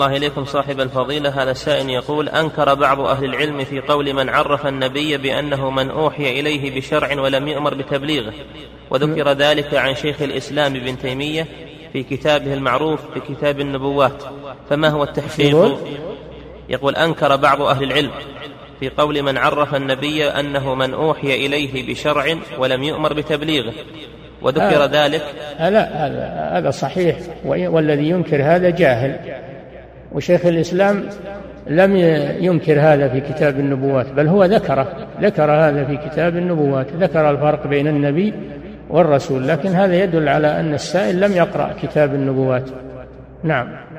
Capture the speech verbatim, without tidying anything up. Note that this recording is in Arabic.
الله إليكم صاحب الفضيلة. هذا السائل يقول: أنكر بعض أهل العلم في قول من عرف النبي بأنه من أوحي إليه بشرع ولم يؤمر بتبليغه، وذكر ذلك عن شيخ الإسلام ابن تيمية في كتابه المعروف بكتاب النبوات، فما هو التحقيق؟ يقول: أنكر بعض أهل العلم في قول من عرف النبي أنه من أوحي إليه بشرع ولم يؤمر بتبليغه، وذكر ذلك. لا، هذا صحيح، والذي ينكر هذا جاهل، وشيخ الإسلام لم ينكر هذا في كتاب النبوات، بل هو ذكره ذكر هذا في كتاب النبوات، ذكر الفرق بين النبي والرسول، لكن هذا يدل على أن السائل لم يقرأ كتاب النبوات. نعم.